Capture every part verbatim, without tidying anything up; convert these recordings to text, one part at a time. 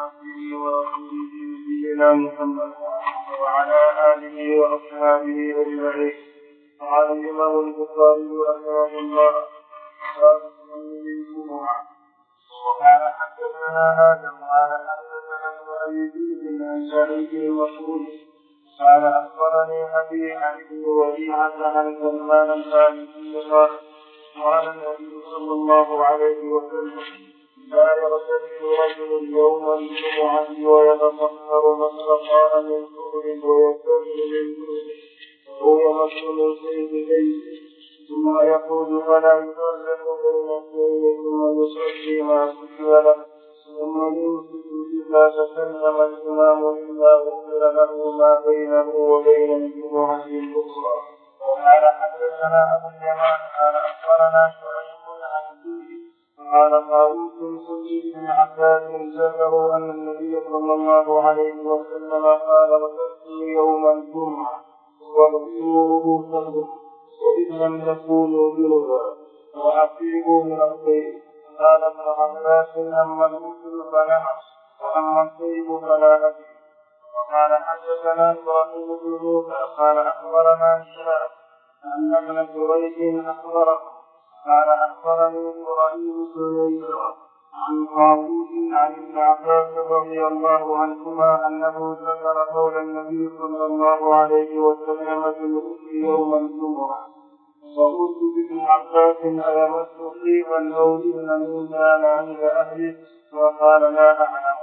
عبده ورسوله نبينا محمد وعلى آله وأصحابه أجمعين. قال الإمام البخاري رحمه الله باب الصوم للجمعة. وقال حدثنا آدم قال حدثنا ابن أبي ذئب عن سعيد المسعود قال أخبرني أبي عن وديعة عن سلمان الفارسي قال قال النبي صلى الله عليه وسلم لا يغتسل رجل يوم الجمعة ويتطهر ما استطاع من طهر ويغتسل للجنوب وهو يمس من سيف بيته ثم يقول فلا يفرق بين اثنين ثم يصلي ما كتب له ثم يمسك إذا تكلم الإمام إلا غفر له ما بينه وبين الجمعة الأخرى. وقال حدثنا أبو اليمان قال أخبرنا شعيب عن أبيه قال طاووس بن عباس ذكروا أن النبي صلى الله عليه وسلم قال اغتسلوا يوم الجمعة واغسلوا رؤوسكم وإن لم تكونوا جنبا وأفيضوا من الطيب. قال ابن عباس أما الغسل فنعم وأما الطيب فلا أدري. وقال حدثنا إبراهيم بن موسى قال أخبرنا هشام أن ابن جريج أخبره قال أخبرني إبراهيم بن يسرى عن طاووس عن ابن عباس رضي الله عنهما أنه ذكر قول النبي صلى الله عليه وسلم في الغسل يوم الجمعة. وقلت بابن عباس أيمس طيبا أو إن من كان عند أهله وقال لا أعلم.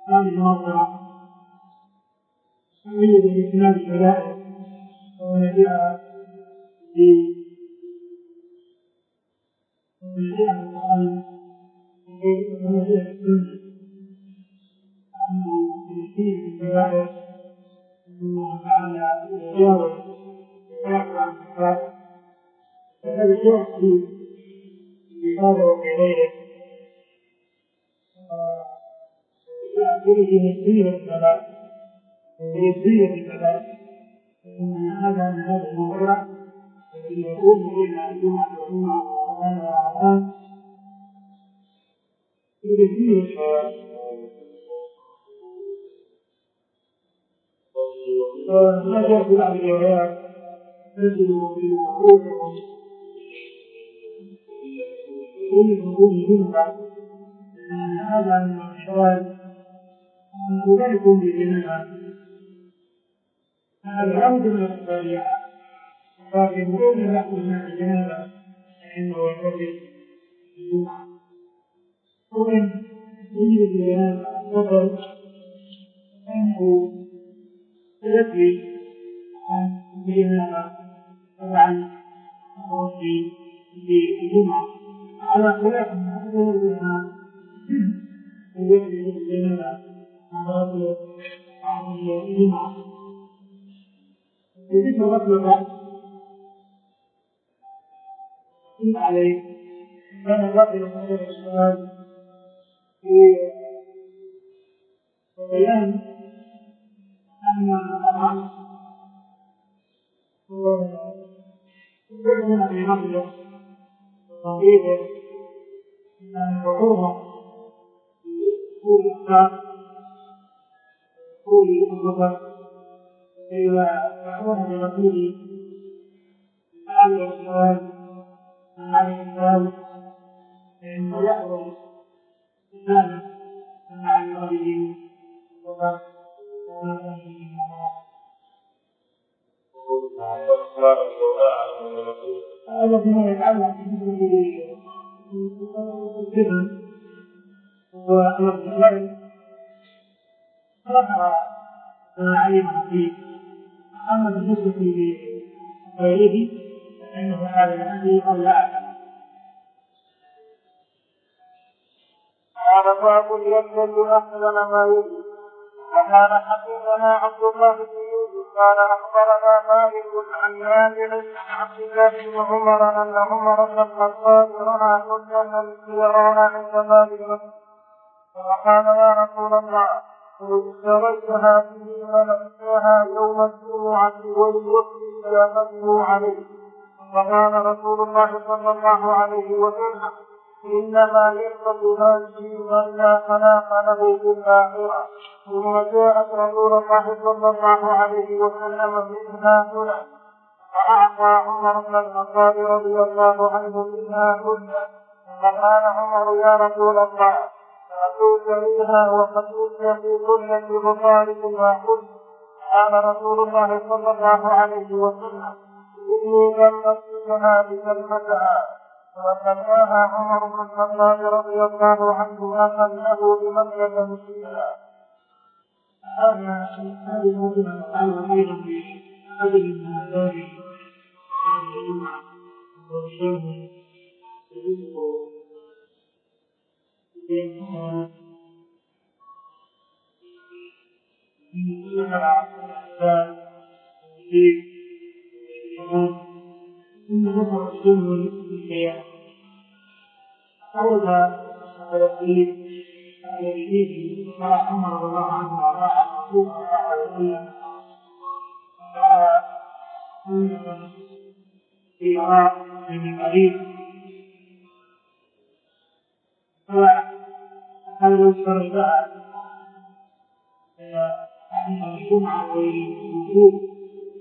هذه المنظرة سمية بإسناد الكبائر ونجاء ونجاء القرآن ونجاء السنة أنه يسير الكبائر الله تعالى يتجاوز ويعفو عن الكفار فهذا يأتي بهذا وبغيره يأتي بنسبية الكبائر بنسبية الكبائر إن هذا من هذه الموضوع التي يكون بين الجمعة والجمعة والرمضان بنسبية الكبائر ونجد في بعض الروايات نجد في وقوفهم في وقوف الجمعة أن هذا من الأحوال أنه لا يكون بجنبها هذا العود من الصالحة لكن كل يأخذ من الجنبة عنده يكذب الجمعة ومن يجد الجنبة الصبر أنه يكفي عن الجنبة طبعا في الجمعة على خلاف من أولها يكفي الجنبة مرات عن الجمعة يجب مطلقا عليه كان الرجل من الإسلام في بيان أن الأمر يكون في مطلق صغير من الحكومة طول الإسلام طول الأسرة إلى يكون برسوله عليه السلام عليه السلام أنه يأمر الإسلام مع المريضين وقد هذا فيما يتعلق بالسر والغير ذكر ما علم فيه أما بالنسبة لغيره فإنه هذا الذي قال لا أعلم. قال باب يكتب أحسن ما يجب. وقال حدثنا عبد الله بن يوسف قال أخبرنا مالك عن نافع عن عبد الله بن عمر أن عمر بن الخطاب رأى حجة يرون عند باب المسجد فقال يا رسول الله إن اشتريت هذه فلبستها يوم الجمعة وليكفي إجابته عليه. فقال رسول الله صلى الله عليه وسلم إنما يلبس هذه من لا خلاق له في الآخرة. ثم جاءت رسول الله صلى الله عليه وسلم منها هنا فأعطى عمر بن الخطاب رضي الله عنه منها هنا فقال عمر يا رسول الله أتوت منها وقد كنت في كل مطالب واحد. قال رسول الله صلى الله عليه وسلم إني لم أسلمها بكلمتها. وسماها عمر بن الخطاب رضي الله عنه أخذه بمكة مسلما. هذه الموضوع تعالى أيضا بأجل المنازل هذه الجمعة واليوم يجب من سمع الإنسان في الإيمان ثم نظر السنة للقيام حول التوحيد الذي ما أمر الله عنه وراء الرسول صلى الله عليه وسلم في إراء من قريب فهذا لو اشتركها عند الجمعة والوجوب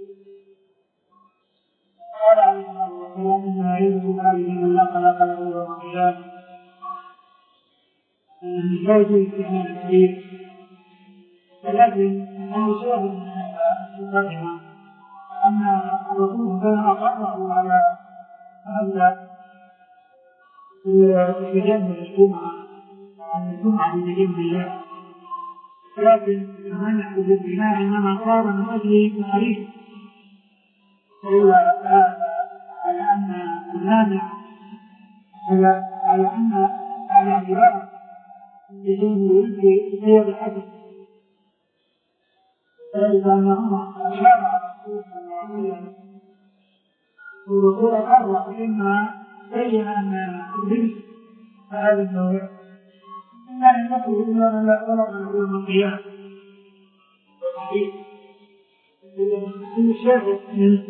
قال عليه الصلاة والسلام إنما يجب هذه من لا خلق له يوم القيامة لا يجوز استعمال الحديث ولكن أنه شاهد من المقدمة أن الرسول كان أقره على هذا في تجنب الجمعة عن الجمعة بإذن الله لكن المنع بالبناء إنما صار من أجل تعريف إلا على أن المانع على أن الاعتبار بدون يلقي غير الحدث ذلك أن عمر أشار على الرسول صلى الله عليه وسلم والرسول قرر إما بين أن الرزق هذا النوع لا ينبغي إلا أن لا طلب له يوم القيامة كل شيء من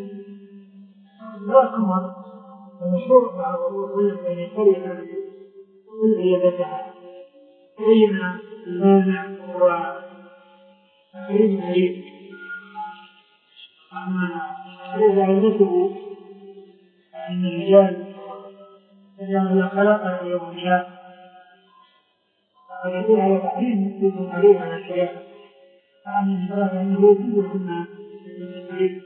ذكر المشروع مع الرسول بين القرية كل يدها بين المانع وتحريم العيد أما إذا علمته أن الرجال إذا خلق يوم القيامة فيكون على تحريم يكون عليه على الشيء عن الإنسان أنه يجوز لنا التحريم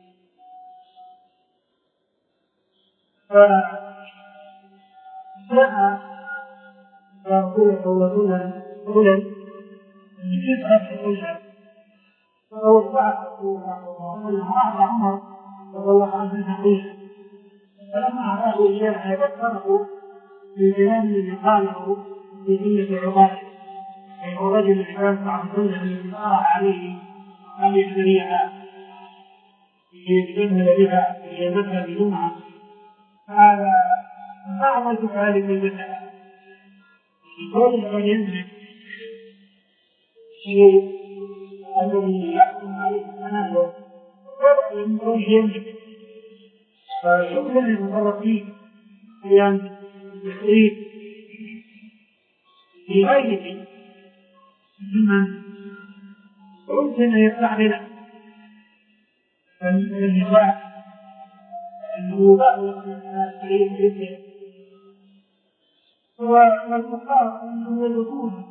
فجاء رسوله ورسولا رسولا من كتاب الرجال فوقع رسول الله صلى الله عليه وسلم وأعطى عمر رضي الله عنه الحقيقة فلما أعطاه إياها ذكره بالكلام الذي قاله في قلة عباده أي هو رجل الإسلام بعد سنة الذي طرح عليه أن يشتريها ليتجمل بها ليلبسها بجمعة هذا أعظم سؤال في المسألة كل من يملك شيء الذي يحكم عليه التنازل يمكن يملك فيمكن المتصرفين في أن يحريف في غيره ممن يمكن أن يستعمله فالنساء الوباء والتعليم جدا والكفار أنهم يدركون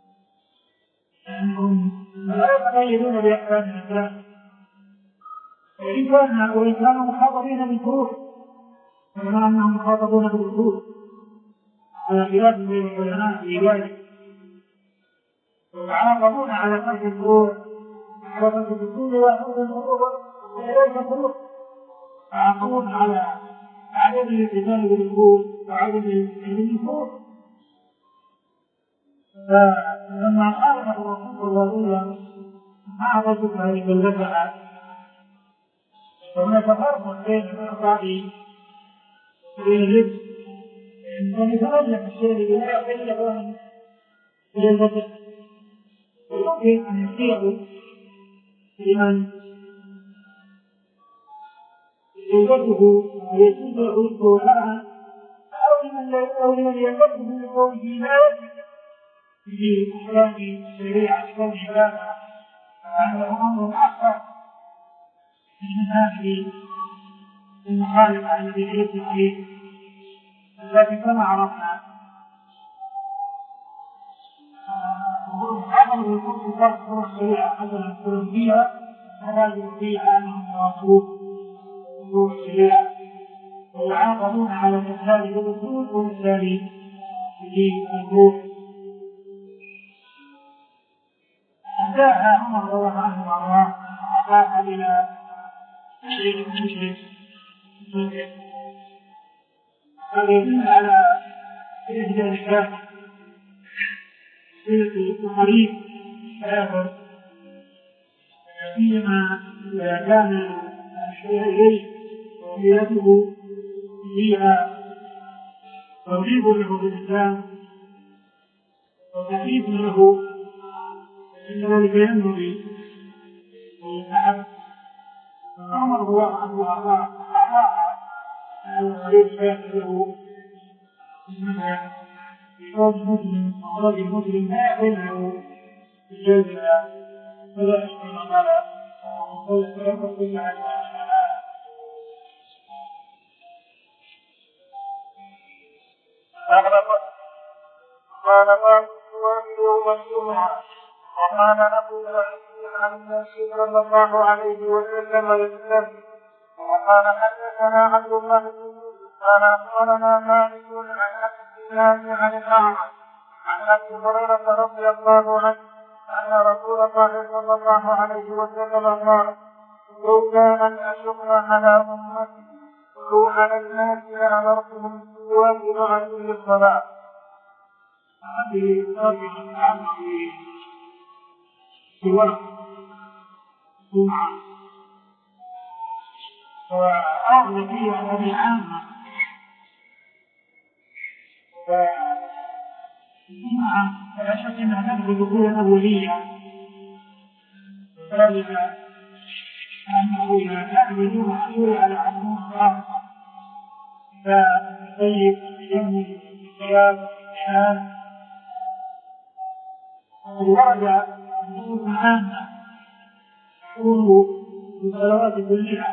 أنهم لا يتقيدون بأحكام الإسلام وإن كان وإن كانوا مخاطبين بالفروع كما أنهم مخاطبون بالفروع على خلاف بين العلماء في ذلك يتعاقبون على فرق الفروع على فرق الفروع ويأخذون الفروع وإليك الفروع يتعاقبون على عدم الالتزام بالفروع وعدم الالتزام بالفروع فلما قال الرسول صلى الله عليه وسلم مع رجل هذه اللذعة هناك فرق بين الأعضاء وبين اللبس أن يترجم الشيء الذي لا يحل له إلى البدن ويمكن أن يصيغ لمن يلبسه ويجوز له الكفاءة أو لمن أو لمن يلبسه لقوله لا يجوز في أحكام الشريعة كون عبادة فأنه أمر أخر من هذه المخالفة التي يجب عليه لكن كما عرفنا أمر يكون فرق الشريعة حسنا يكون فيها فلا يرضيها أنهم رسول نور الشريعة ويعاقبون على الإسلام بالرسول والإسلام بالروح جاء عمر رضي الله عنه وارضاه وقال الى شيخ مسلم قال يدل على احدى الاشياء صله القريب ثلاثه سيما اذا كان الشيء اليه وصيته فيها ترغيب له بالاسلام وتحريف له إن ذلك ينبغي ويتعب عمر الله عنه وأرضاه على الخليل الشيخ له المنع بقول مسلم ورجل مسلم لا يقول له الجوزة ولا يشكي مقالا وقول السلام كل عن قال بعض يوم الجمعة وقال أبو سعيد عن النبي صلى الله عليه وسلم يسلم وقال حدثنا عبد الله بن يوسف قال أخبرنا مالك عن أبي الزناد عن الأعمش عن أبي هريرة رضي الله عنه أن رسول الله صلى الله عليه وسلم قال: لولا أن أشق على أمتي أو على الناس لأمرتهم بالسواك مع كل صلاة. هذه الطريقة العامة في السواك جمعة، وأغلب فيها هذه العامة، فالجمعة لا شك أنها تأخذ دخولا أولية، ذلك أنه إذا كان الجمعة يروي على عموم خاصة فيطيب يوم القيام والإحسان، ورد نصوص عامة تكون في الصلوات كلها،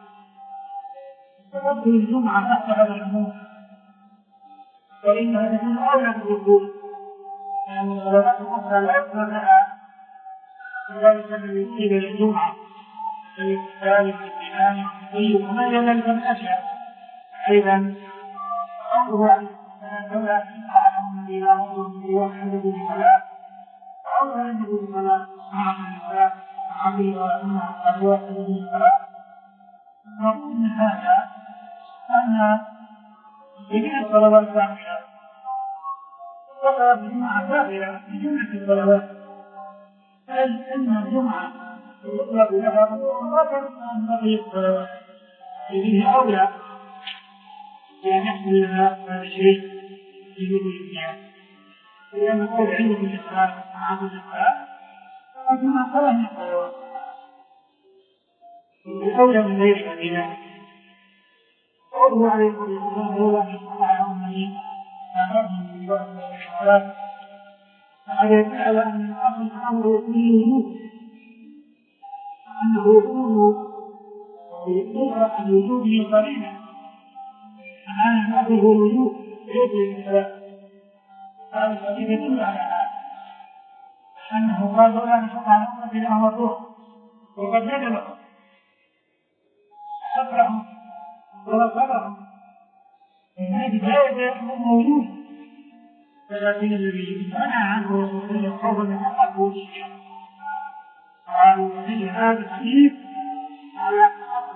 فتدخل الجمعة تحت هذا العموم، فإنها تكون أولى بالدخول، لأن الصلوات الأخرى لا يكون لها ذلك الذي قيل للجمعة للاغتسال والامتنان والتطيب وما إلى ذلك من الأشياء. أيضا قوله عليه السلام: لولا أن أعلم إلى رجل يوحد بالصلاة أو يجب الصلاة مع النساء عقيدة أنها قد يوحد بالصلاة. نقول من هذا أن جميع الصلوات كاملة، وصلاة الجمعة داخلة في جملة الصلوات، بل إن الجمعة يطلق لها مرة عن بقية الصلوات، إذ أولى بأن يحصل لها هذا الشيء في وجود الناس، لأن قول علم الإسلام عن الإسلام فالجمعة صلاة من الصلوات أولى من غيرها بذلك. قوله عليه السلام: لولا أن يطلع أمني فأمرهم بالوحي والإحسان، فهذا يدل على أن الأمر يكون وجوب، أنه يكون يطلق عن وجوده قليلا، أن الأمر هو الوجوب ليس الإسلام. هذا الحديث يدل على هذا، أنه قال: لولا أن يطلع أمني لأمرهم، وقد ندمهم صبرهم ونصرهم من هذه الآية موجود، ولكن الذي منع عنه رسول الله خوفا من القبول قالوا في هذا الحديث على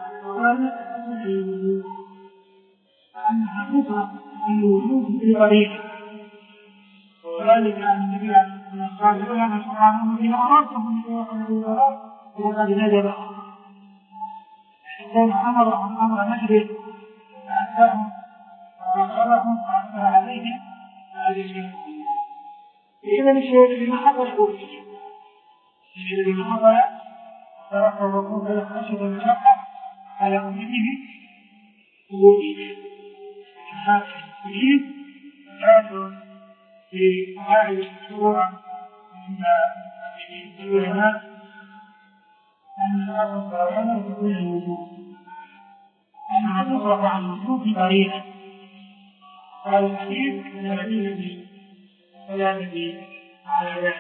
أن حقيقة الوجود في طريقه، وذلك أن النبي عليه الصلاة والسلام قال: لولا أن سبحانه إذا أمرتهم بوحده الصلاة وقد ندبهم، كان أمرهم أمر نجد فأتاهم وأخبرهم وأثر عليهم هذه الشيء. إذا الشيء الذي حصل هو الشيء الذي حصل ترك الرسول يخشى المشقة على أمته ووجوده. هذا الشيء كان في هذه الصورة من العلماء أن هذا الصلاة تكون الوجود، أنها تصرف عن الوجود بطريقة. قال الحديث الذي ولا الذي على ذلك.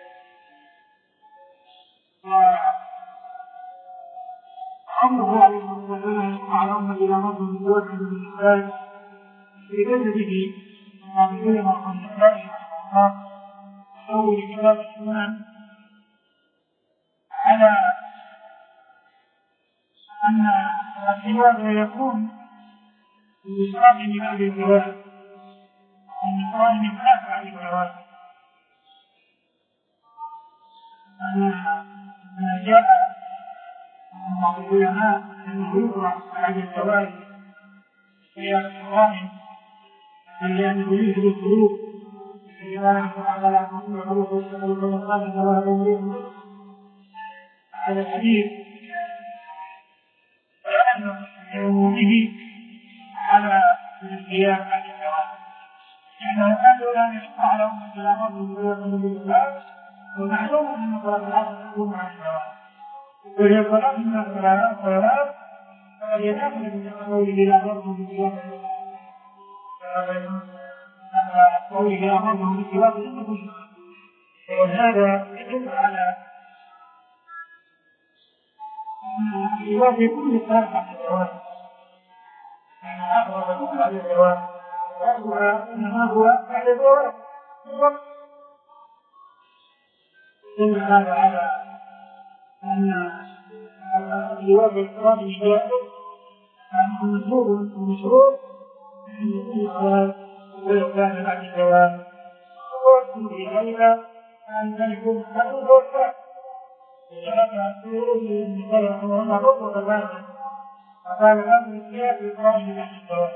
وأمره عليه الصلاة والسلام على أمة إلى رب من وجه من الإسلام بجلده ما بكل مرة من الإسلام أو لكتاب السنن على أن الحوار يكون بإسراف من أهل الجواب، أن القائم من أهل الجواب، أن ما جاء من بعض العلماء أنه يقرأ على الجواب في القائم لأنه يجب الخروج لذلك على هذا الحديث فأن عمومه على القيام على الجواب، لأنه كان لا يشفع لهم إلى أمر من الإسلام، ومعلوم أن صلاة العصر تكون على الجواب، وهي صلاة من الصلاة صلاة فهي داخل من القول إلى أمر من الإسلام، قوله إلى أمر من الإسلام وهذا يدل على الجواب يكون للصلاة على الجواب، أقرب يكون على الجواب، وأقرب إنما هو على الجواب. ثم هذا على أن الجواب الإفراد جائز أنه مطلوب ومشروع عند كل صلاة ولو كان بعد الزواج ويكون في ذلك أن يكون حق الغرفة لأن يقول النساء رحمهما رفض ذلك فقال الأمر السياق الإفراد بعد الزواج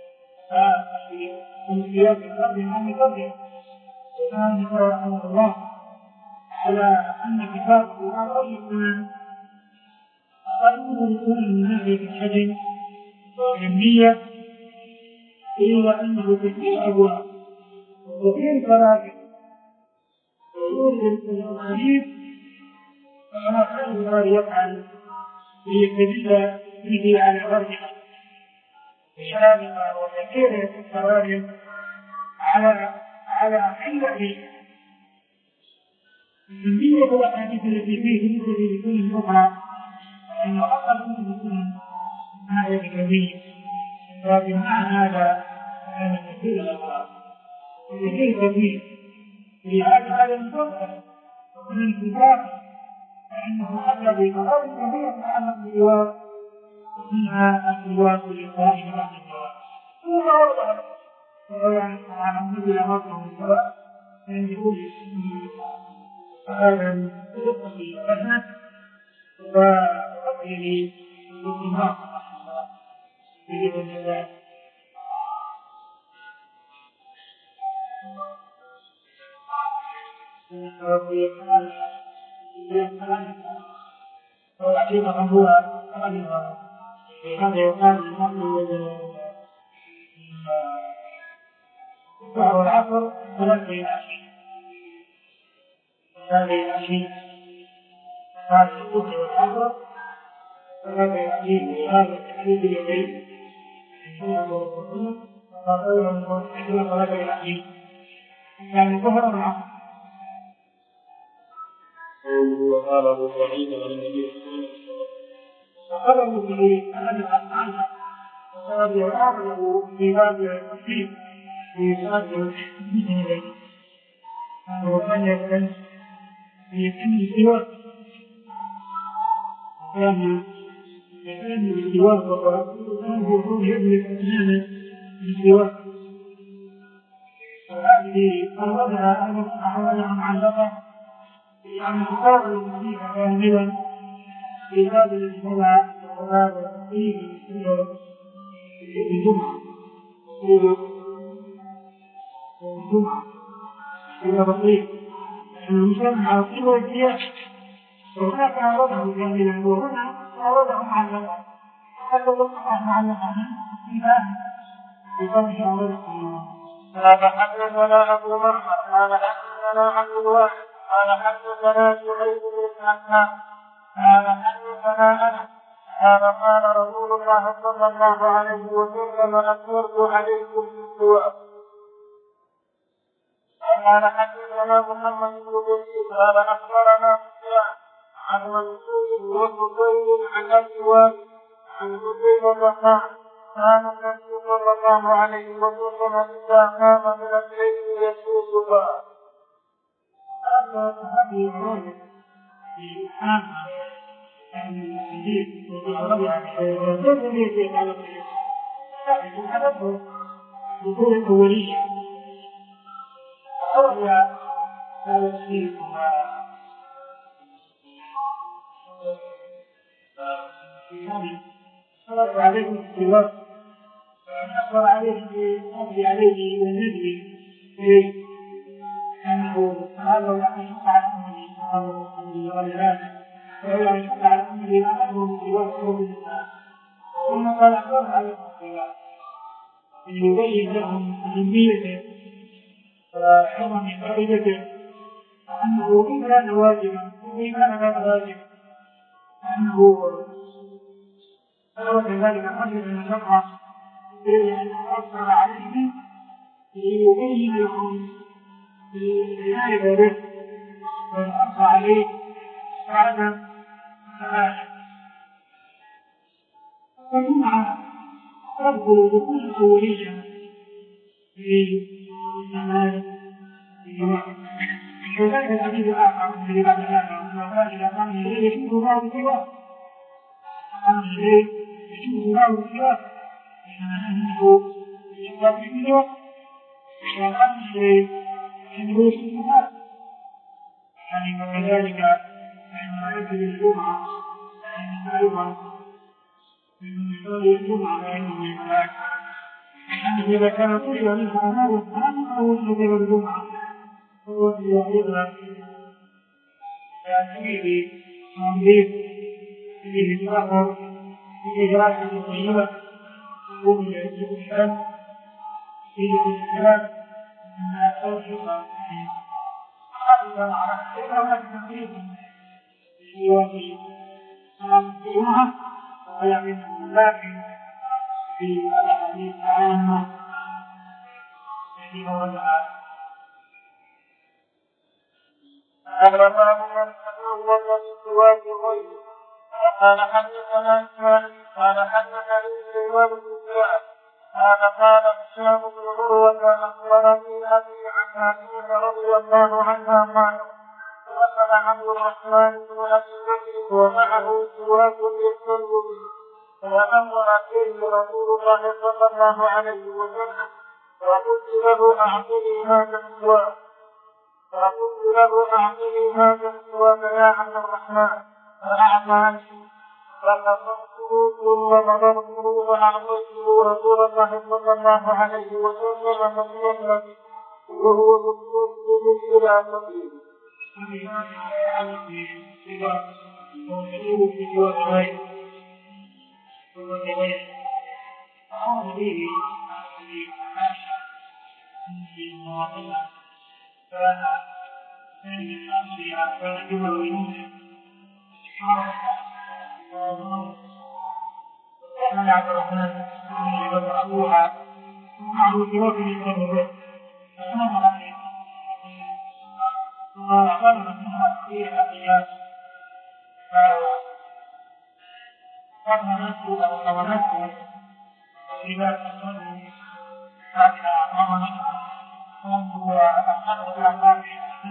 فالسياق الإفراد عن قبله كان النساء رحمه الله على أن كتاب القرآن يكون قانون يكون من ناحية الحجم والكمية إلا أنه كثير أبواب وكثير فرائض ويوجد الحديث فما كان الله يفعل ليستدل به على فرجها بشرابها وكثير الفرائض على على علة الكمية والأحاديث التي فيه مثل لكل أخرى أنه أقل من يكون هذا الكمية لكن مع هذا كان كثير الأخرى كثير كثير لهذا هذا المفضل من الكتاب فإنه أقل بفرائض كثيرة عن الجواب منها الجواب للقائم بعد الجواب ثم أوضح ويعني سبحانه مثل مرة من الجواب عند كل هذا الرزق في الجنة وقبله بالإمام بإذن الله. ويعطينا هو هذا يقال المؤمن وهو العصر ونبي العشي هذه العشي هذا الوجه والعصر ونبي العشي هذا التحديد اليدين فقوله المؤمن ونبي العشي يعني ظهر العصر. وقال أبو سعيد عن النبي صلى الله عليه وسلم فقال أبو سعيد أن عنها وقال يعامله في باب التفسير في باب التحديد وكان يكون في كل سوى كان يكون بالسوى وكان يكون يدرك أسنانه بالسوى وهذه أوردها أن أحوالها معلقة يعني كتاب المسيح كاملا في باب الاجتماع وباب التفسير في الجمعة في الجمعة في البطيء المسلم على طول والسياق وهناك أوضعه كاملا وهنا أوضعه معلقا حتى تبقى معلقا في باب في باب أوضعه. هذا حدثنا أبو معمر قال حدثنا عبد الواحد قال حدثنا سعيد بن عمار قال حدثنا أنس قال قال رسول الله صلى الله عليه وسلم أكثرت عليكم بالسواك. قال حدثنا محمد بن بشير قال أخبرنا سفيان عن منصور وفضيل عن أبي وائل عن حسين الرحمن كان النبي صلى الله عليه وسلم إذا قام من الليل يسوق بها. هذا هذه الرواية في حامة عن الحديث وغيره يجب على الحديث لكن هذا دخول الأولية أولى هذا الشيء فرض عليكم السواك أخبر عليه بالنبي عليه والنبي أنه هذا لا يشق على أمره ولهذا ولا يشق على أمره أمره بالسواك ثم قال أخبر عليكم السواك ليبين لهم أهميته وحرم فائدته أنه إن كان واجبا وإن كان غير واجب أنه ثبت ذلك الرجل المشقة بأن أكثر عليه ليبين لهم بالعناية به والحق عليه بعد سماعه. فمنها رد دخول الأولية في الزمان في كذلك الحديث الآخر الذي بعد هذا وقال إذا كان الليل يشوف بعض السواك كان الليل يشوف بعض السواك يشوف يشوف السواك إذا كان الليل يشوف السواك يعني وكذلك عندما يجب الجمعة أيضا من يصلي الجمعة فإنه يملاك إذا كان كل منها أمام الثاني أو يجب الجمعة هو يعيدها فيه تنظيف فيه سفر فيه دراسة طيبة فيه الاستشهاد فيه الاستشهاد من أساسها حتى على السنة التنظيف في وجه الجمعة ويعمل لكن في الأحاديث العامة في موضعها هذا باب من تزوج بزواج غيره. وقال حدثنا اسماعيل قال حدثني سليمان بن سعد قال قال هشام بن عروة اخبرني ابي عن عائشة رضي الله عنها قال دخل عبد الرحمن بن ابي بكر ومعه سواك يستلم به فامر فيه رسول الله صلى الله عليه وسلم وقلت له اعطني هذا السواك فقلت له أعطني هذا السواك يا عبد الرحمن فأعطاني فقصدته ثم نظرته وأعطيته رسول الله صلى الله عليه وسلم فصلى وهو مستسلم إلى سبيله. كان من الأنبياء فالجبر ويوسف كان عبد الرحمن يبرأوها معه سواك يستمر فنظر عليه فأخبرنا منها فيها أيام فقرنا نفسه أو نفسه لباس الصدر حتى أمامنا وهو أخذ الأعمال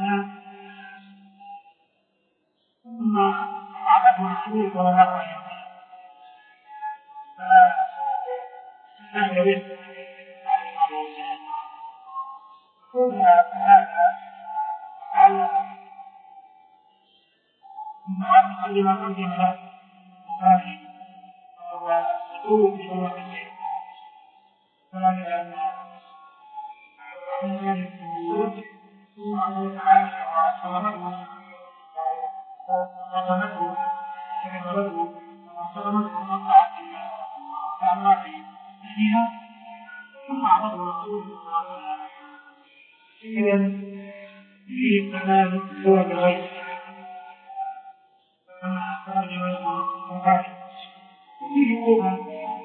ثم عبده الرسول صلى الله عليه وسلم فنهي به ثم هذا على ثم عبد لما قدم له الثاني وهو سلوك بشروط الليل فهذا في كمال الزواج الغيب وفيه أيضا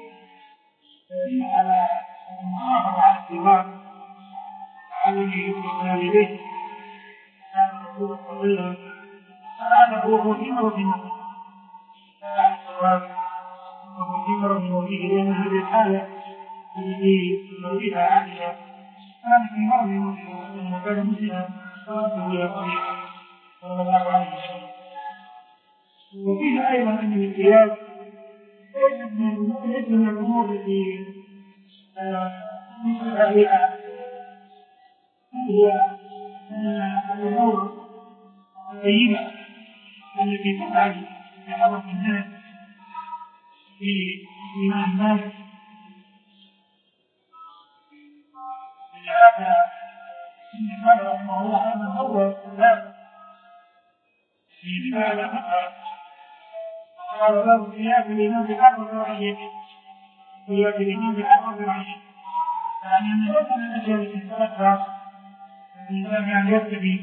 على المحافظة على الزواج الذي يمكن إليه كان الرسول صلى الله عليه وسلم هذا هو مثمر في الزواج ومثمر في وجهه لأن هذه الحالة التي نريدها عائشة كان في مرض وكان مسلما وأنه يقول صلى الله عليه وسلم. وفيه أيضا أن الامتياز ليس من الأمور التي مثل بها هي الأمور الطيبة التي تفعل بحضرة الناس في إيمان الناس لهذا قال رحمه الله أن هو الإسلام في رسالة أخرى قال له ثياب الإمام بحق الرعية ثياب الإمام بحق الرعية يعني أن ليس من الأشياء التي تتذكر الإنسان يعني يكتفي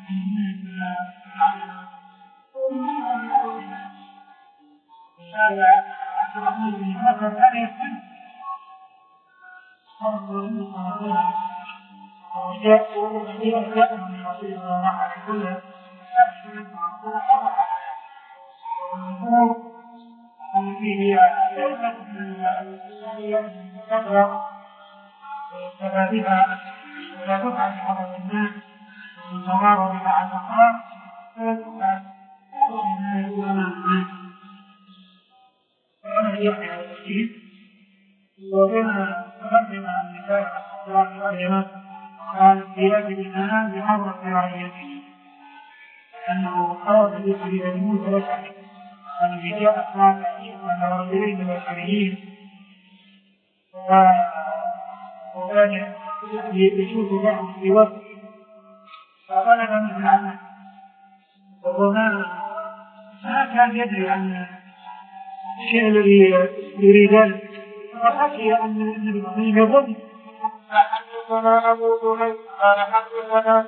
هذا عبد الرحمن بن مكر كان يكتب يقول كثيرا يأمر من رسول الله عليه وسلم والأمور التي هي ليست من كثرة كما بها ولا تفعل بحضرة الناس الصغار بها على الأخبار وأنا يحيى على التشكيل وبما تقدم عن نساء الراجمات قال بواجب الآن بحضرة رعيته أنه حاول يخرج الموت بشري أنه جاء أخلاق أن رجلين بشريين وكان يشوف بعض في وقت فطلب من العمل وهو ما كان يدري عن الشيء الذي يريد ذلك فخشي أن النبي يظن حدثنا أبو دهيل قال حدثنا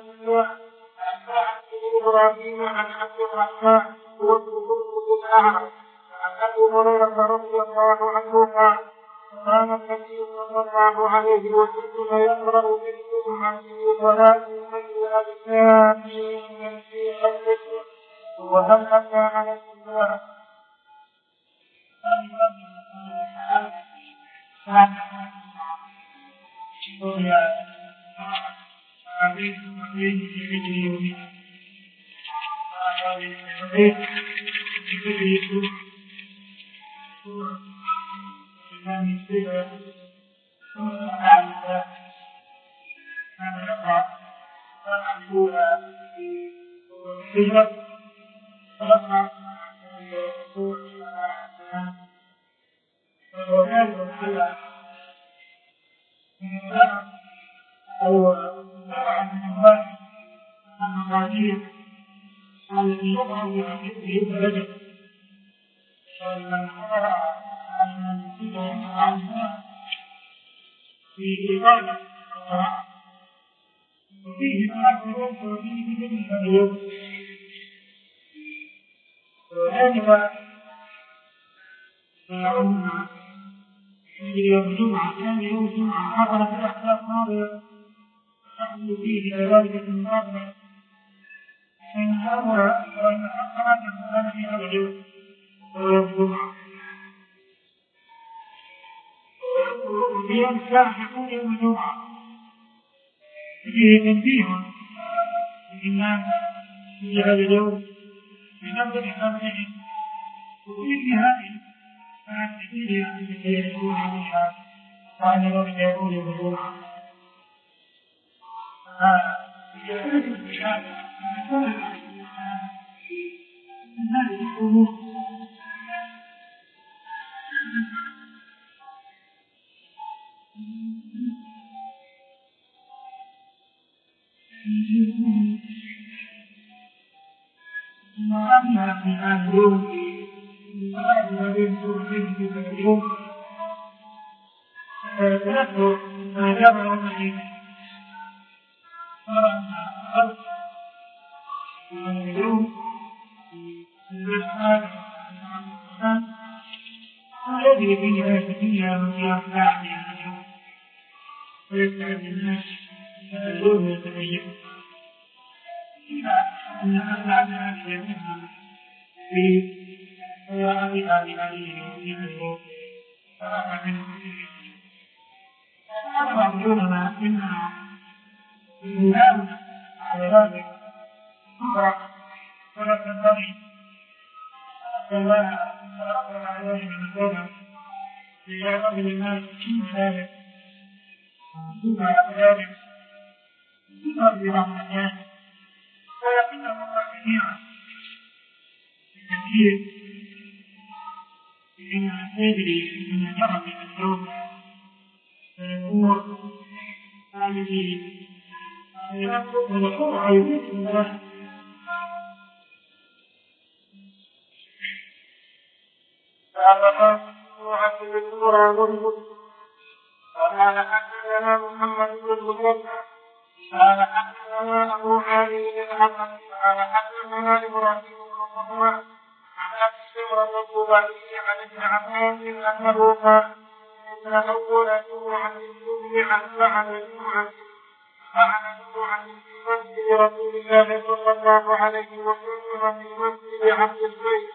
إبراهيم عن عبد الرحمن وابن الأعرج عن أبي هريرة رضي الله عنه قال كان النبي صلى الله عليه وسلم يقرأ بالجمعة ولا يصلي الإسلام في قبله وهل أتى على الإسلام في إبادة وفيه تنظر وفيه من اليوم وذلك في يوم الجمعة كان يوم الجمعة حضرت الأحداث ماضية تحصل فيه كذلك المقابلة من هؤلاء وأن حقنا كان في هذا اليوم ويوم الجمعة اليوم كان يكون يوم الجمعة فيه تنبيه للناس في هذا اليوم بنظر خمسهم وفي هذه كانت كثير التي يكون عليها وأن لم يكون يوم الجمعة فيحتاج بهذا الناس يكونون وأما في هذا اليوم الذي يكون فيه في اليوم فيتذكر ما جرى به وأما الخلق من اليوم الإسلام الذي في هذه الدنيا وفي أخلاقها اليوم ويسعد الناس اليوم يتغير أن أخلاقنا يتغير في حياتها لهذه اليوم أرجونا منها الإسلام على ذلك كبرى ولا تنبغي كما تركنا عليه من الدولة إلى قبل الناس من ذلك ثم ذلك ثم برحمة الله ولكنه كثيرا كثير من ندري من جرى من الدولة فيكون هذه ونقول عيوب الله فأخذ وحفظ السورة والمسلم وقال حدثنا محمد بن المثنى قال حدثنا أبو علي بن الحسن قال حدثنا إبراهيم بن مطمع عن أبي سمرة الضبعي عن ابن عباس أنه قال إن أول جمعة جمعت بعد جمعة بعد جمعة في مسجد رسول الله صلى الله عليه وسلم في مسجد عبد البيت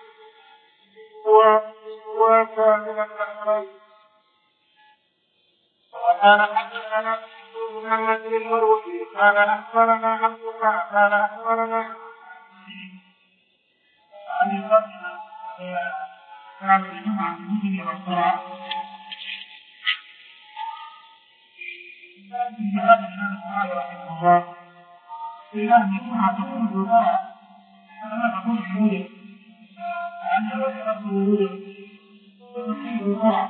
وواسع من البحرين. وكان حدثنا محمد المروزي قال أخبرنا عبد الله قال أخبرنا عن الرجل كان الجمعة المسلم والصلاة لكن هذا الإمام قال رحمه الله إلى أن الجمعة تكون بالصلاة فلا تكون حدودا لأن الرجل حدودا تكون بالصلاة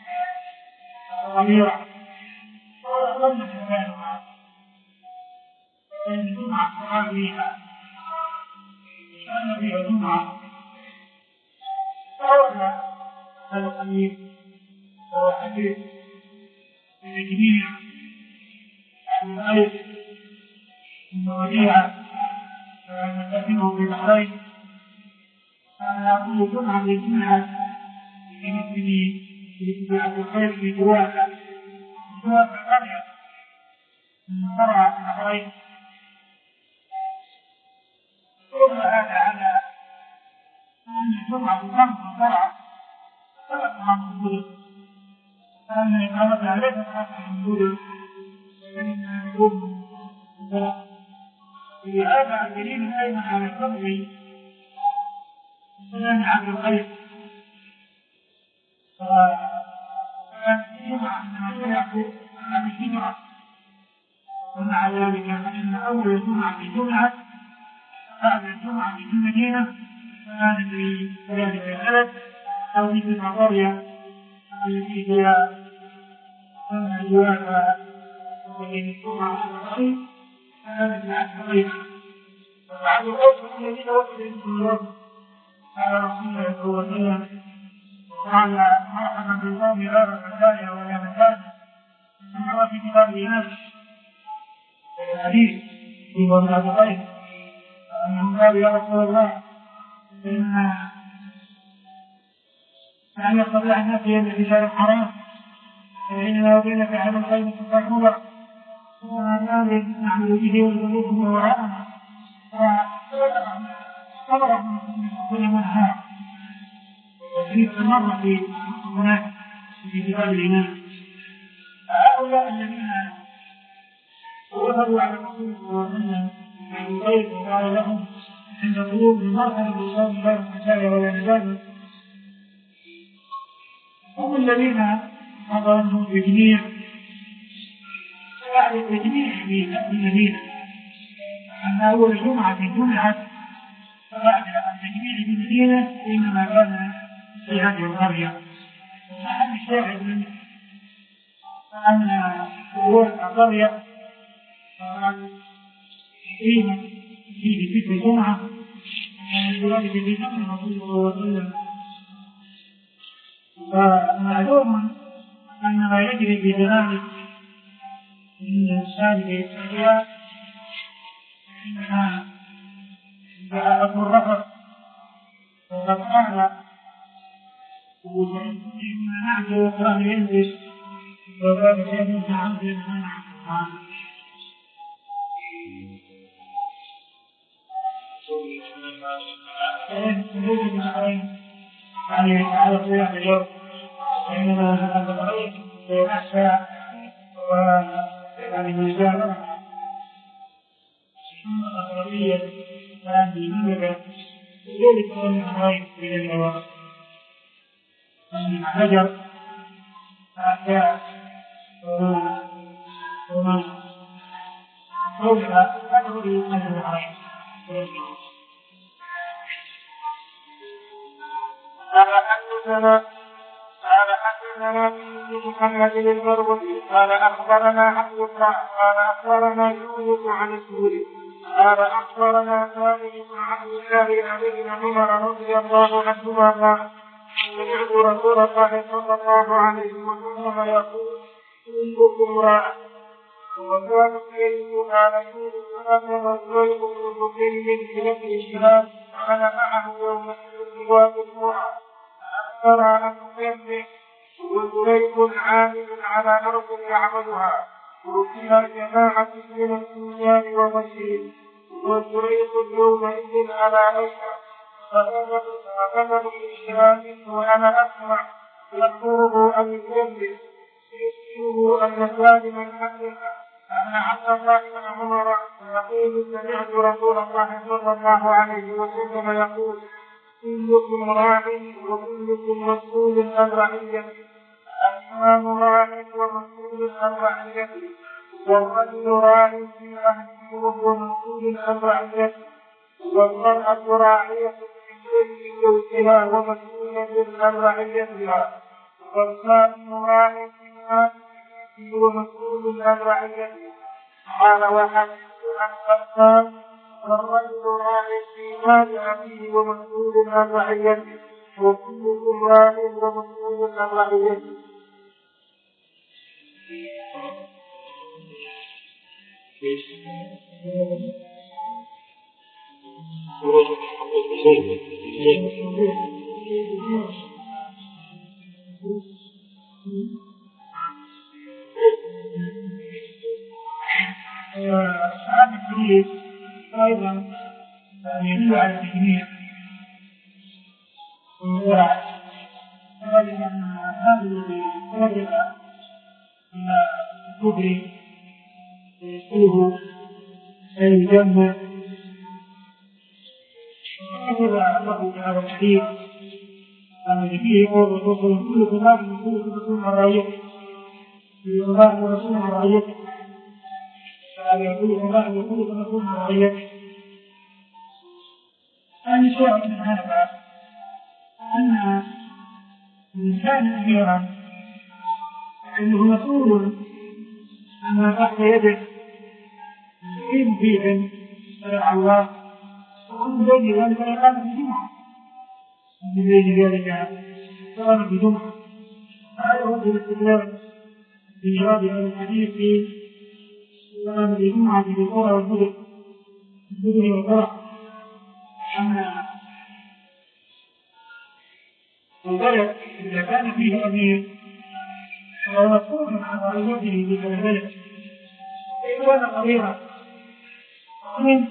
غيرا ولا تكون معه فإن الجمعة تقال بها كان فيها الجمعة فأولى هذا الأمير وهو حديث تجميع عن الخير المواجهة نتفقه في البحرين كان يقول جمعة للجمعة بمثل عبد الخير في جوافة جوافة قرية من قرى البحرين ثم هذا على أن الجمعة خمس قرى ثلاث حدود أن الإقامة عليها خمس حدود فإنها يكون في هذا الدليل أيضا على الفضل سنن عبد الخير فكانت الجمعة عندما تأخذ عن الجمعة ومع ذلك فإن أول جمعة في الجمعة بعد الجمعة في المدينة كانت في ذلك البلد أو في القرية التي فيها جوافة وبين الجمعة والخير كانت مع الخير وبعد الخوف الذين وصلوا الجمهور على رسول الله صلى الله عليه وسلم قال مرحبا بالقوم غير البداية ولا مكان كما في كتاب الإمام الحديث في وضع أبي طيب أنه قال يا رسول الله إن أن يستطيع الناس في شهر الحرام فإننا وبينك على الخير تفرمضة ومن نعمل به وذنوبه وراءنا فطلب من كل من هذا وفي مرة في هناك في كتاب الإمام هؤلاء الذين وثبوا على رسول الله صلى الله عليه وسلم عن الخير وقال لهم عند قلوب المرأة بالصوم غير الحساب ولا نجازة هم الذين نظروا بجميع بعد التجميع في المدينة أن أول جمعة في جمعة بعد التجميع في المدينة إنما كان في هذه القرية فهل الشاهد من أن أول القرية فيها في ذكر جمعة ذلك في زمن رسول الله صلى الله عليه وسلم فمعلوم أن ما يجري في ذلك من هذه الأشياء إنها جاءت الرفض وقد قال وإن نعجل وقال ينزل وقال سيدنا عبد المنع يعني على صيام اليوم إنما هذا الغيب ويحسى ويعني مجانا ثم أخرية هذه المدة ذلك من الغيب من الجواب من حجر أحياء وما قولها أخرج من الغيب قال حدثنا قال حدثنا محمد المروزي قال أخبرنا عبد الله قال أخبرنا يونس عن الزهري قال أخبرنا سالم بن عبد الله عن ابن عمر رضي الله عنهما قال سمعت رسول الله صلى الله عليه وسلم يقول كلكم راع وكان سيدنا على يونس أمر الزيد بن مسلم في نفس الشهاد وأنا معه يوم الجواب المرأة أخبر أن يسمي وزريق عامل على أرض يعملها وفيها جماعة من الإنسان وبشير وزريق يومئذ على ليلة فغمر بشهاد وأنا أسمع يأمره أن يسمي يسميه أن سالما حقا أن عبد الله بن عمر يقول سمعت رسول الله صلى الله عليه وسلم يقول كلكم راع وكلكم مسؤول عن رعيته، الإمام راع ومسؤول عن رعيته، والرجل راع في أهله وهو مسؤول عن رعيته، والمرأة راعية في بيت زوجها ومسؤولة عن رعيتها، والخادم راع في ماله ومسؤول عن رعيته. قال وحديث عن خلفان والرجل راع في مال أبيه ومسؤول عن رعيته، وكلكم راع ومسؤول عن رعيته. هذا الحديث أيضا يدل على تجميع الوراء، ولأن هذا الذي وجد من الكفر يدخله الجنة وجد له هذا الحديث الذي فيه قول الرسول كل كلام يقول رسول رعيته كل كلام رسول رعيته هذا يقول كلام يقول رسول رعيته. أن شيء من هذا أن الإنسان أخيرا أنه مسؤول عما تحت يده يقيم فيهم شرع الله ومن بين ذلك إقامة الجمعة من بين ذلك إقامة الجمعة. هذا هو الاستدلال بجواب هذا الحديث في إقامة الجمعة في القرى والمدن المدن والقرى. أما البلد إذا كان فيه أمير فهو مسؤول عن رعيته في هذا البلد، إن كان صغيرا من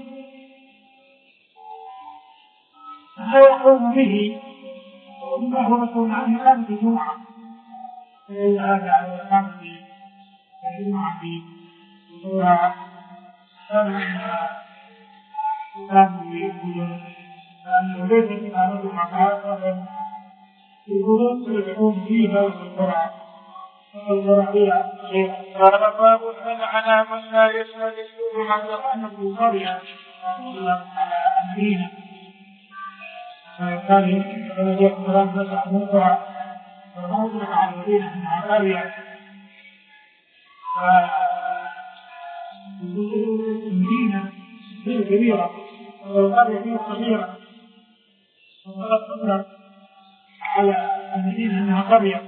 لا يقوم به وما هو مسؤول عن إقامة الجمعة، فإن هذا على إقامة الجمعة في القرى فمعنى كانوا يقولون أن ليس إقامة مقاطعة يقولون سيكون فيها القرى والقرى هي قال باب على من لا يشهد الجمعة أن في قرية على أمرين فكان يجب أن تسع موضوع وموضوع على المدينة من قرية فالمدينة هي كبيرة والقرية هي صغيرة وقد على المدينة أنها قرية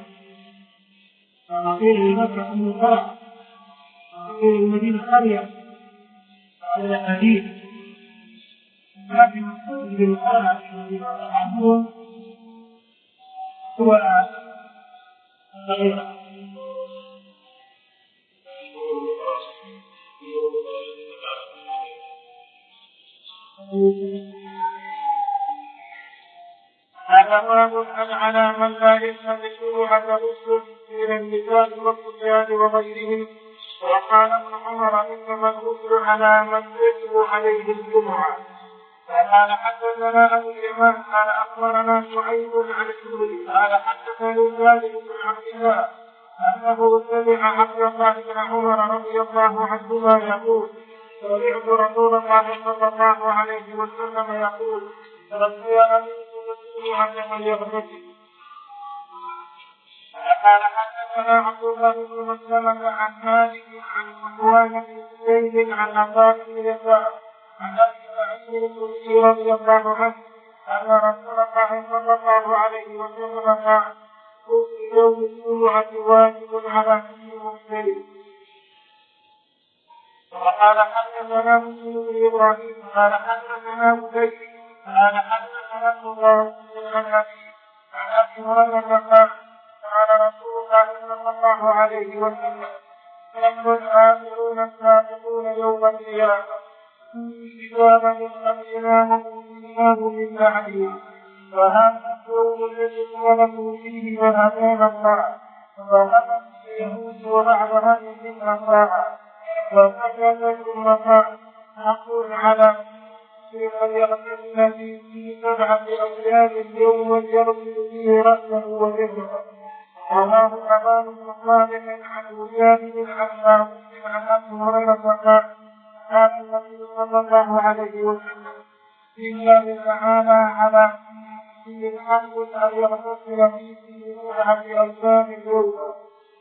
وقيل لمكة أم القرى وقيل المدينة قرية على الحديث. لكن المقصود بالقرى الذي يعبدون هو الصغيرة. هذا باب على من لا يشهد الجمعة الرسل من النساء والصبيان وغيرهم. وقال ابن عمر انما الرسل على من يجب عليه الجمعة. قال حدثنا ابو اليمان قال اخبرنا شعيب عن الزهري قال حدثني جابر بن عبد الله انه سمع عبد الله بن عمر رضي الله عنهما يقول سمعت رسول الله صلى الله عليه وسلم يقول ربي امنت الجمعة فليغتسل. قال حدثنا عبد الله بن مسلمة عن مالك عن صفوان بن زيد عن عطاء بن يسار عن ابي سعيد الخدري رضي الله عنه ان رسول الله صلى الله عليه وسلم قال في يوم الجمعة واجب على كل مسلم. وقال حدثنا مسلم بن ابراهيم قال حدثنا مدير قال حدثنا الله بن النبي عن ابي هريرة قال قال رسول الله صلى الله عليه وسلم نحن الآخرون السابقون يوم القيامة كتاب من قبلنا ومؤمناه من بعدنا وهذا اليوم الذي ظلموا فيه وهدانا الله وغلبت اليهود وبعض هذه النصارى وسكت ثم قال أقول على فليغتسل في سبعة أيام يوما يغسل فيه رأسه وجسده. رواه أبان بن صالح عن مجاهد عن أبي هريرة قال قال النبي صلى الله عليه وسلم لله تعالى على في الحق أن يغتسل فيه سبعة أيام يوما.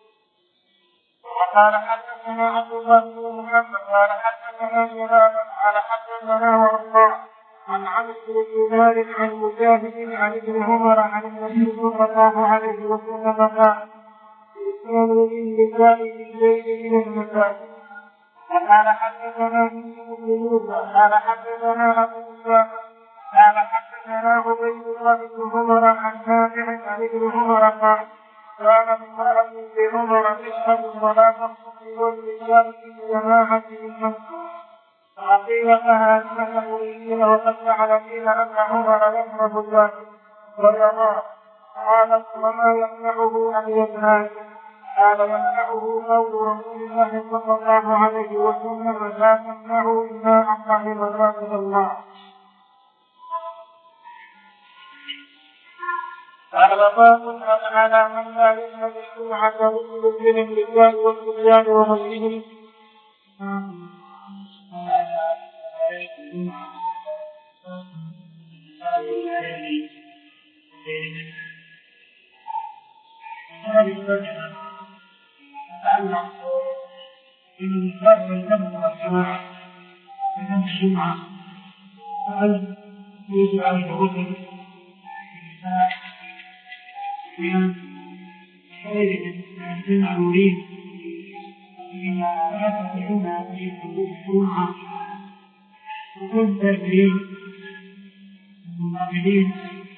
وقال حدثنا عبد الله بن محمد قال حدثنا شهاب قال حدثنا وارضاه عن عبد بن مالك عن مجاهد عن ابن عمر عن النبي صلى الله عليه وسلم قال يسلم للنساء بالليل من المساجد. قال حدثنا بن موسى قال حدثنا ابو اسامه قال حدثنا عبيد الله بن عمر عن نافع عن ابن عمر قال كان امرأة بعمر تشهد صلاة الصبح والرجال في جماعة المسجد فقيل لها انها مريدين وقد فعل فيها ان عمر يكره ذلك ويراه. قالت وما يمنعه ان ينهاك؟ قال يمنعه قول رسول الله صلى الله عليه وسلم لا تمنعوا الا عن رحم ذات الله. قال باب على من لا يشهد الجمعة من الرجال والصبيان وغيرهم. هذه الوجهة تتعلق بالفرق الجمع والجماعة من الجمعة هل يجب عليه الغسل من خير من المعلولين بما يفعلون في حدود الجمعة وكل تأثيرين المقابلين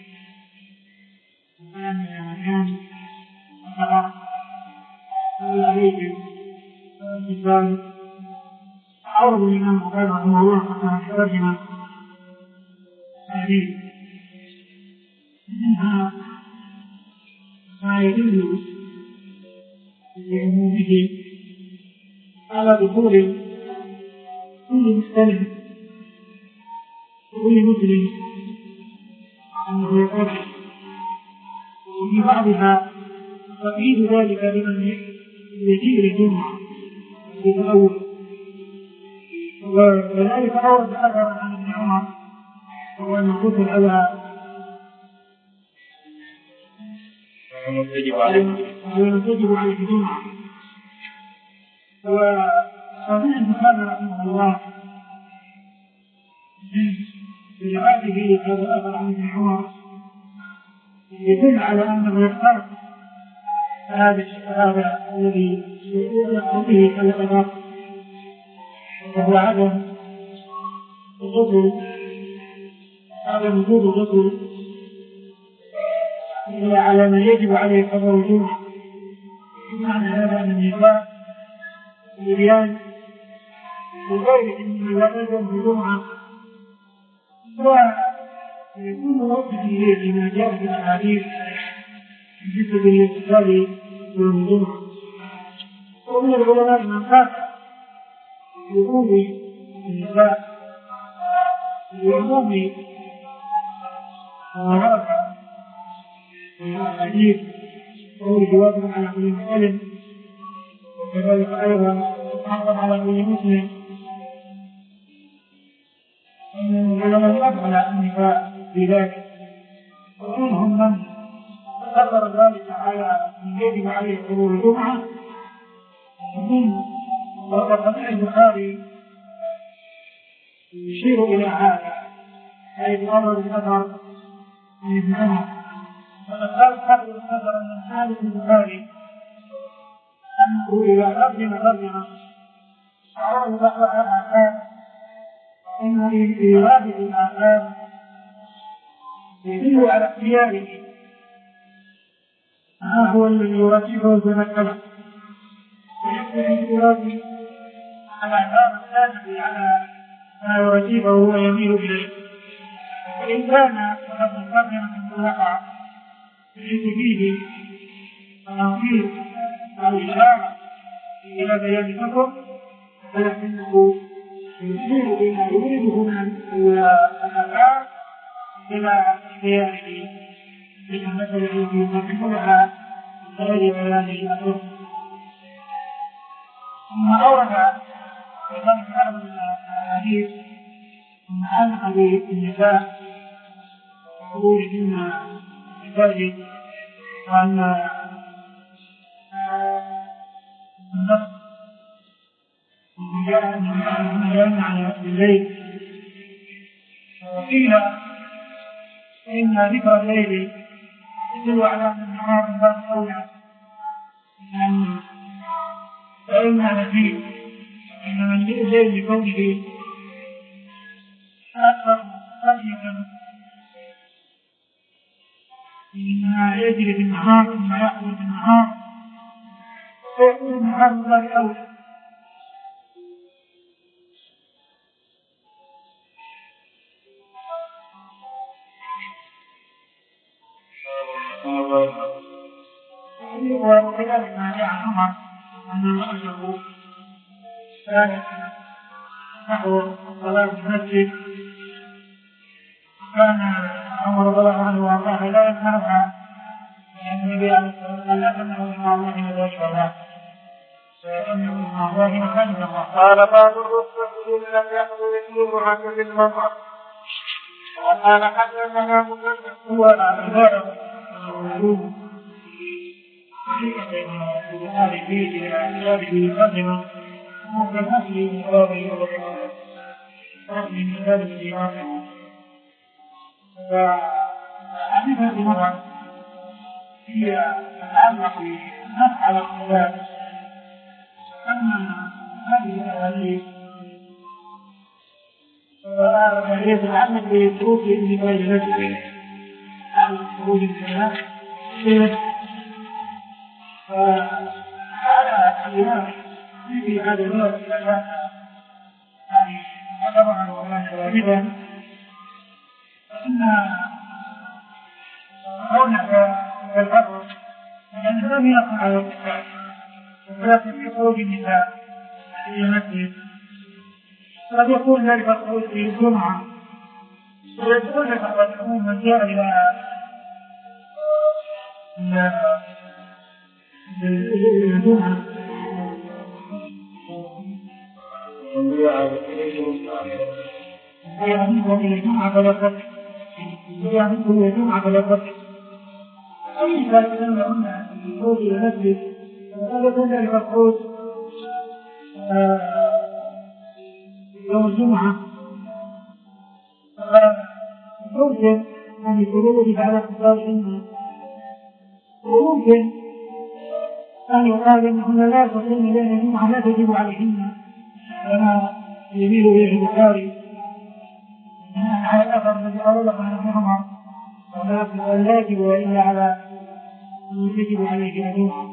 وكان مكان وقرأ عليهم الإنسان عرض الإمام البخاري رحمه الله حتى ترجم هذه منها ما يدل بعمومه على دخول كل مختلف كل مسلم أنه يقول وفي بعضها تقييد ذلك لمن يجيء للجمعة بالأول وذلك أورد أثرا عن ابن عمر وهو أن الغسل على يجب عليه الجمعة. وصحيح البخاري رحمه الله في روايته هذا الأثر عن ابن عمر يدل على أنه يختار هذا هذا الذي يقوم به القضاء وهو عدم الغسل عدم وجود الغسل إلا على من يجب عليه قضاء الجمعة. بمعنى هذا أن النساء الرجال وغيرهم من يلزم بالجمعة ويكون وقته لما جاء في الأحاديث بالنسبة للاتصال بالجمعة. ومن العلماء من قال بعموم النساء بعموم ما ورد في الحديث وهو جواب على كل مسلم وكذلك أيضا حقا على كل مسلم. ولمن أفعل النساء بذلك ومنهم من ذكر ذلك على من يجب عليه حضور الجمعة ومن وقد البخاري يشير إلى هذا حيث أمر الأثر من ابن عمر. وقد قال حافظ النظر من حال البخاري أنه إذا ترجم ترجمة أو ذكر الآثار إن في إرادة الآثار يدل على اختياره ما هو الذي يرجحه يتمكنه ويكون في إراده الآثار الثابتة على ما يرجحه ويميل إليه. وإن كان قد ترجمة مطلقة ليس فيه تنظير أو إشارة إلى بيان الحكم ولكنه يشير بما يريده من الآثار إلى اختياره للمثل التي يقدمونها غير بيان الأصل. ثم أورد بغير بعض الأحاديث متعلقة بالنساء وخروجهن بذلك، وأن النص جاء من جمع الليل، وقيل إن ذكر الليل يدل على أن النهار من باب أولى، فإن فيه إن من الليل بكونه أكثر قرية إنما يجري في النهار ثم يأخذ في النهار، فيكون النهار من باب أولى. وكذلك ما جاء عن عمر أن رأسه كانت نحو صلاة المسجد، كان عمر رضي الله عنه وارضاه لا يمنعها لأن النبي عليه الصلاة والسلام لا تمنعه مع الله من وجه الله، فيمنعه مع الله مكان الله. قال بعض الرسل لم يحضر الجمعة بالمطر. وقال حدثنا مسدد هو العبادة هذه فيه هذه المقدمة ممكن أصلي مقابل أصلي من هذا الإمام. فحديث هذه المرة هي تتعلق بالنص على الصلاة، أما هذه الأحاديث فهي تتعلق بشروط الانتقال النفسي على خروج الكلام. فعلى الإمام في هذا النوع يعني طبعا وما شابه، فإن هناك في الأرض أن لم يقع على الكتاب، ولكن في خروج النساء في المسجد قد يكون ذلك الخروج في الجمعة، ويكون لك قد يكون من جاء إلى الجمعة يعرفه إلى الجمعة فلا فتح، يعرفه إلى الجمعة فلا فتح. أي ذلك لما قلنا في الخروج إلى المسجد قد يكون ذلك الخروج يوم الجمعة، فممكن أن يكونوا على اقتصادهن، وممكن أن يقال إنهن لا تصلين لأن الجمعة لا تجب عليهن، كما يميل إليه البخاري على الأثر الذي قال لك عن ابن عمر لا يجب إلا على من يجب عليه الجمعة.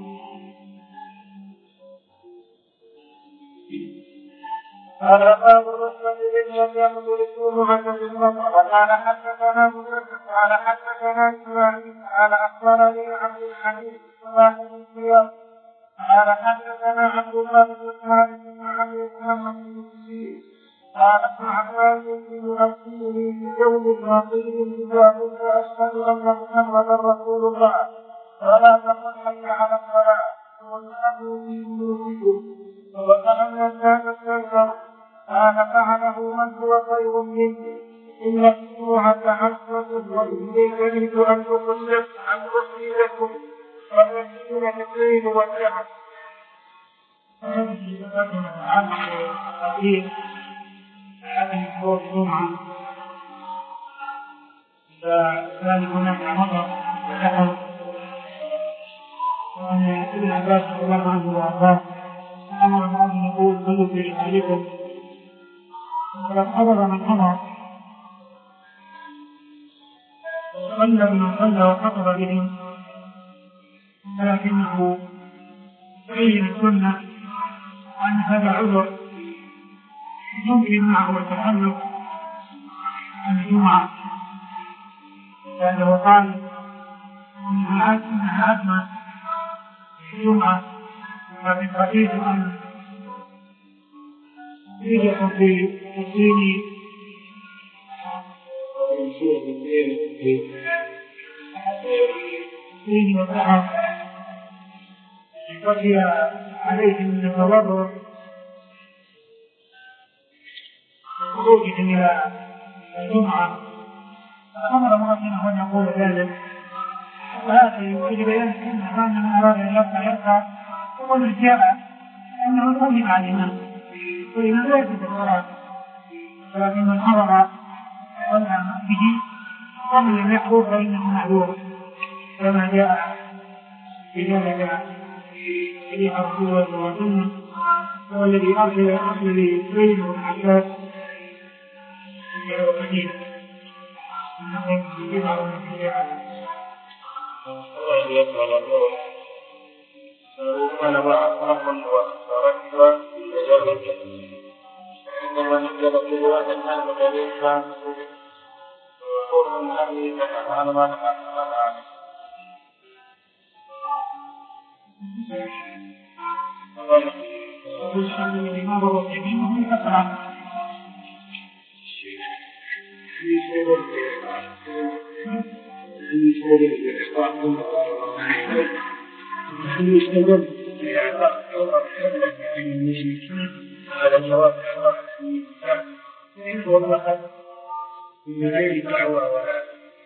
قال باب الرسل لم يحضر الجمعة بالمطر. وقال حدثنا مسدد قال حدثنا اسماعيل قال اخبرني عبد الحميد صلاح بن زياد قال حدثنا عبد الله بن اسماعيل بن ابي محمد بن سيرين قال ابن عباس يؤذيني في يوم نقي اذا كنت اشهد ان محمدا رسول الله ولا تقل حي على الصلاه والامر في بيوتكم وكأن الناس استيقظوا قال فعله من هو خير مني إن الجمعة عشرة وإني كرهت أن تخلف عن رصيدكم ويكون الليل والنهار. هذه تقدم عن الحديث هذه هو الجمعة، فكان هناك مطر وسحر، وأن ابن عباس رضي الله عنه وأرضاه أمر أن يقول صلوا في رحالكم، ولم حضر من حضر صلى بمن صلى وخطب بهم، ولكنه بين السنة أن هذا عذر يمكن معه التخلف عن الجمعة، لأنه قال إنها أدنى الجمعة، فمن قبيل أن يجي في الصيني الصيني والذهب بقي عليه من التضرر خروجهم إلى الجمعة أمر مؤمنه أن يقول ذلك وهذا يريد بيان أن هذا من أراد أن يرفع يرفع يقول الجامع أنه يقدم على الإمام وإذا لا يجب الصلاة ولكن من حضر صلى به قبل أن يحضر فإنه معذور كما جاء في ذلك في رسول الله صلى الله عليه وسلم هو الذي أرسل أرسل زيد بن عباس إلى المدينة أنه يظهر النبي الله يسأل الروح وأنا أعرف وركب يجرب عندما نزل بالوقت النام بالإنسان ويقول من هذه فكان ما تفعل عنه والشهد الإمام والجميع هم كثرة في سبب في سبب الإحراق في سبب الإعطاء هذا جواب في وضحت من غير دعوة ولا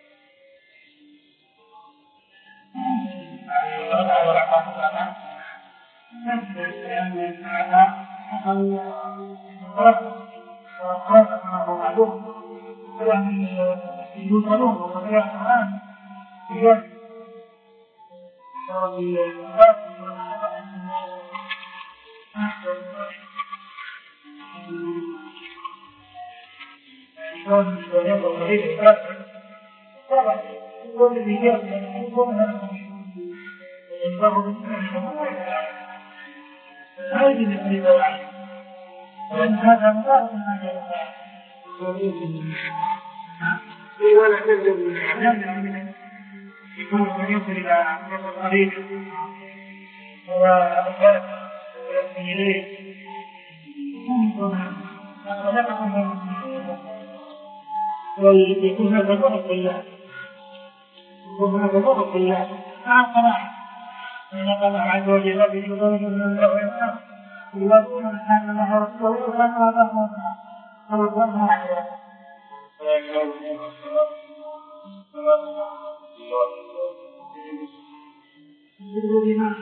هذه الرواية وأن هذا مضاف ما جاء ولا تلزم يكون يصل إلى الطريق وأخذ إليه ويكون هذا ضغط الله يكون هذا ضغط الله مع القناعة إن الله عز وجل بجدود من الله ويمنع الله كان له رسوله فما له فرضنا عليه بما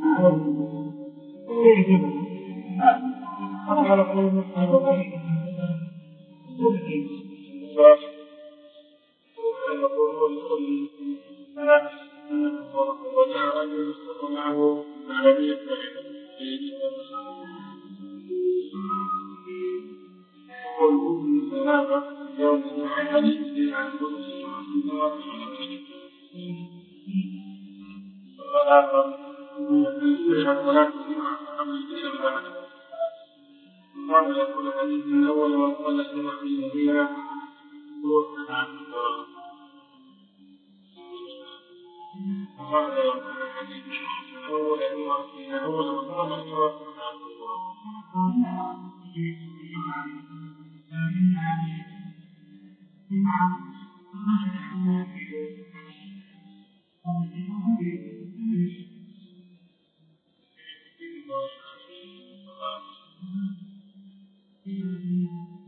Thank you.